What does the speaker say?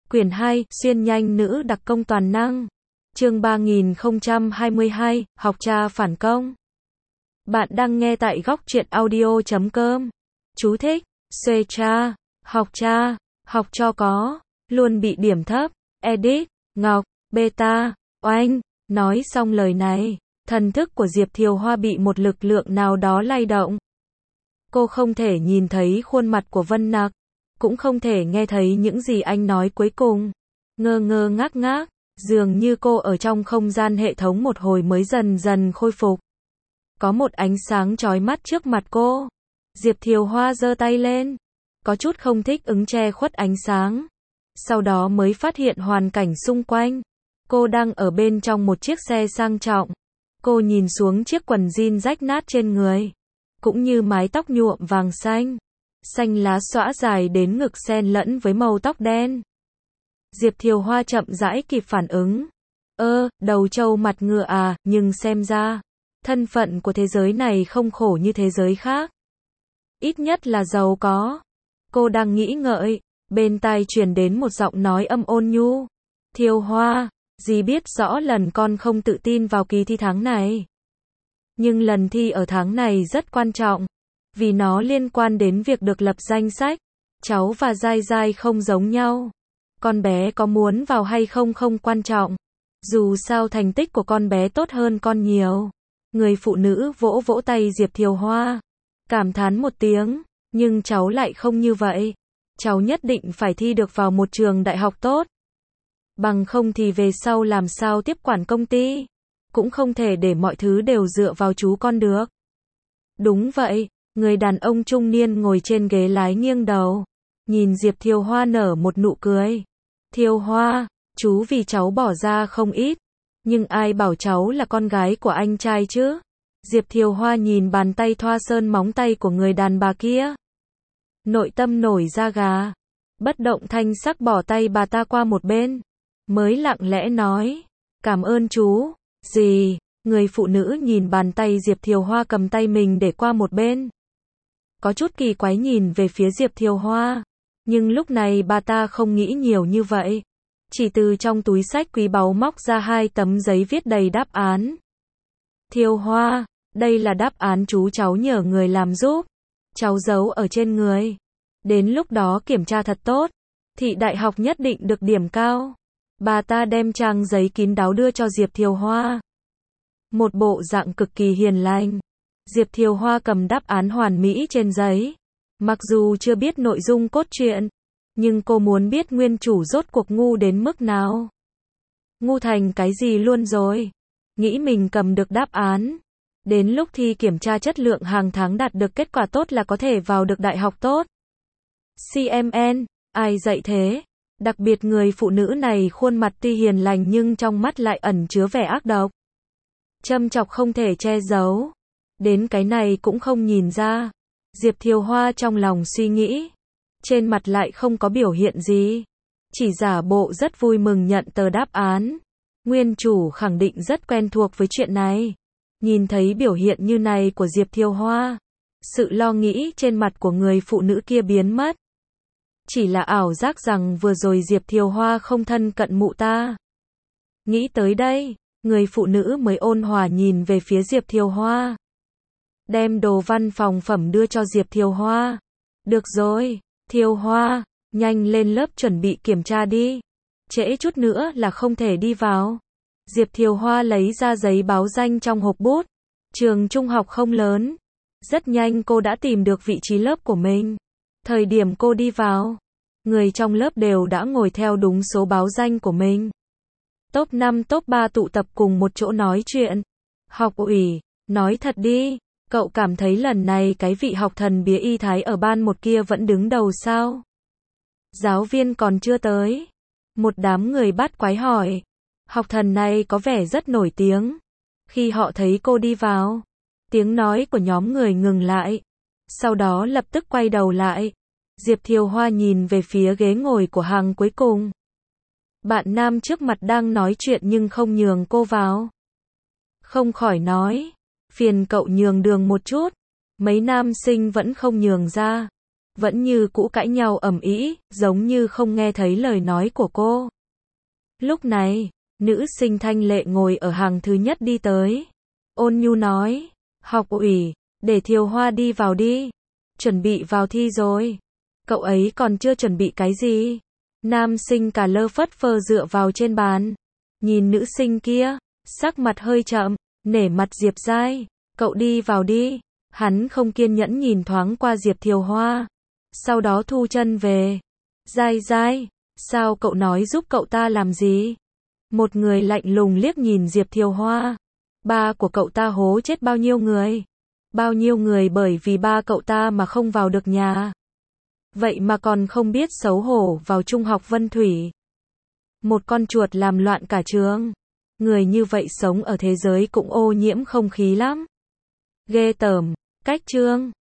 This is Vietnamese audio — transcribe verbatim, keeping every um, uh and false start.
Quyển hai, xuyên nhanh nữ đặc công toàn năng. Chương ba nghìn không trăm hai mươi hai, học cha phản công. Bạn đang nghe tại góc truyện audio chấm com. Chú thích: Xuê cha, học cha, học cho có, luôn bị điểm thấp. Edit: Ngọc, Beta, Oanh. Nói xong lời này, thần thức của Diệp Thiều Hoa bị một lực lượng nào đó lay động. Cô không thể nhìn thấy khuôn mặt của Vân Nặc, cũng không thể nghe thấy những gì anh nói cuối cùng. Ngơ ngơ ngác ngác, dường như cô ở trong không gian hệ thống một hồi mới dần dần khôi phục. Có một ánh sáng chói mắt trước mặt cô. Diệp Thiều Hoa giơ tay lên, có chút không thích ứng che khuất ánh sáng. Sau đó mới phát hiện hoàn cảnh xung quanh. Cô đang ở bên trong một chiếc xe sang trọng. Cô nhìn xuống chiếc quần jean rách nát trên người, cũng như mái tóc nhuộm vàng xanh. Xanh lá xõa dài đến ngực xen lẫn với màu tóc đen. Diệp Thiều Hoa chậm rãi kịp phản ứng. Ơ, đầu trâu mặt ngựa à, nhưng xem ra, thân phận của thế giới này không khổ như thế giới khác. Ít nhất là giàu có. Cô đang nghĩ ngợi, bên tai truyền đến một giọng nói âm ôn nhu. Thiều Hoa, dì biết rõ lần con không tự tin vào kỳ thi tháng này. Nhưng lần thi ở tháng này rất quan trọng, vì nó liên quan đến việc được lập danh sách. Cháu và Giai Giai không giống nhau. Con bé có muốn vào hay không không quan trọng. Dù sao thành tích của con bé tốt hơn con nhiều. Người phụ nữ vỗ vỗ tay Diệp Thiều Hoa, cảm thán một tiếng, nhưng cháu lại không như vậy. Cháu nhất định phải thi được vào một trường đại học tốt. Bằng không thì về sau làm sao tiếp quản công ty. Cũng không thể để mọi thứ đều dựa vào chú con được. Đúng vậy, người đàn ông trung niên ngồi trên ghế lái nghiêng đầu, nhìn Diệp Thiều Hoa nở một nụ cười. Thiều Hoa, chú vì cháu bỏ ra không ít, nhưng ai bảo cháu là con gái của anh trai chứ? Diệp Thiều Hoa nhìn bàn tay thoa sơn móng tay của người đàn bà kia. Nội tâm nổi da gà, bất động thanh sắc bỏ tay bà ta qua một bên, mới lặng lẽ nói, cảm ơn chú. Gì? Người phụ nữ nhìn bàn tay Diệp Thiều Hoa cầm tay mình để qua một bên, có chút kỳ quái nhìn về phía Diệp Thiều Hoa. Nhưng lúc này bà ta không nghĩ nhiều như vậy, chỉ từ trong túi xách quý báu móc ra hai tấm giấy viết đầy đáp án. Thiều Hoa, đây là đáp án chú cháu nhờ người làm giúp. Cháu giấu ở trên người. Đến lúc đó kiểm tra thật tốt, thì đại học nhất định được điểm cao. Bà ta đem trang giấy kín đáo đưa cho Diệp Thiều Hoa. Một bộ dạng cực kỳ hiền lành. Diệp Thiều Hoa cầm đáp án hoàn mỹ trên giấy. Mặc dù chưa biết nội dung cốt truyện, nhưng cô muốn biết nguyên chủ rốt cuộc ngu đến mức nào. Ngu thành cái gì luôn rồi. Nghĩ mình cầm được đáp án. Đến lúc thi kiểm tra chất lượng hàng tháng đạt được kết quả tốt là có thể vào được đại học tốt. xê em en, ai dạy thế? Đặc biệt người phụ nữ này khuôn mặt tuy hiền lành nhưng trong mắt lại ẩn chứa vẻ ác độc. Châm chọc không thể che giấu. Đến cái này cũng không nhìn ra. Diệp Thiều Hoa trong lòng suy nghĩ. Trên mặt lại không có biểu hiện gì. Chỉ giả bộ rất vui mừng nhận tờ đáp án. Nguyên chủ khẳng định rất quen thuộc với chuyện này. Nhìn thấy biểu hiện như này của Diệp Thiều Hoa, sự lo nghĩ trên mặt của người phụ nữ kia biến mất. Chỉ là ảo giác rằng vừa rồi Diệp Thiều Hoa không thân cận mụ ta. Nghĩ tới đây, người phụ nữ mới ôn hòa nhìn về phía Diệp Thiều Hoa. Đem đồ văn phòng phẩm đưa cho Diệp Thiều Hoa. Được rồi, Thiều Hoa, nhanh lên lớp chuẩn bị kiểm tra đi. Trễ chút nữa là không thể đi vào. Diệp Thiều Hoa lấy ra giấy báo danh trong hộp bút. Trường trung học không lớn. Rất nhanh cô đã tìm được vị trí lớp của mình. Thời điểm cô đi vào, người trong lớp đều đã ngồi theo đúng số báo danh của mình. Top năm top ba tụ tập cùng một chỗ nói chuyện. Học ủy, nói thật đi, cậu cảm thấy lần này cái vị học thần bía y thái ở ban một kia vẫn đứng đầu sao? Giáo viên còn chưa tới. Một đám người bắt quái hỏi. Học thần này có vẻ rất nổi tiếng. Khi họ thấy cô đi vào, tiếng nói của nhóm người ngừng lại. Sau đó lập tức quay đầu lại. Diệp Thiều Hoa nhìn về phía ghế ngồi của hàng cuối cùng. Bạn nam trước mặt đang nói chuyện nhưng không nhường cô vào. Không khỏi nói, phiền cậu nhường đường một chút. Mấy nam sinh vẫn không nhường ra. vẫn như cũ cãi nhau ầm ĩ, giống như không nghe thấy lời nói của cô. Lúc này, nữ sinh thanh lệ ngồi ở hàng thứ nhất đi tới. Ôn nhu nói, học ủy, để Thiều Hoa đi vào đi. Chuẩn bị vào thi rồi. Cậu ấy còn chưa chuẩn bị cái gì. Nam sinh cả lơ phất phơ dựa vào trên bàn. Nhìn nữ sinh kia, sắc mặt hơi chậm, nể mặt Diệp Giai. Cậu đi vào đi. Hắn không kiên nhẫn nhìn thoáng qua Diệp Thiều Hoa. Sau đó thu chân về. Giai Giai, sao cậu nói giúp cậu ta làm gì? Một người lạnh lùng liếc nhìn Diệp Thiều Hoa. Ba của cậu ta hố chết bao nhiêu người? Bao nhiêu người bởi vì ba cậu ta mà không vào được nhà. Vậy mà còn không biết xấu hổ vào Trung học Vân Thủy. Một con chuột làm loạn cả trường. Người như vậy sống ở thế giới cũng ô nhiễm không khí lắm. Ghê tởm, cách chương.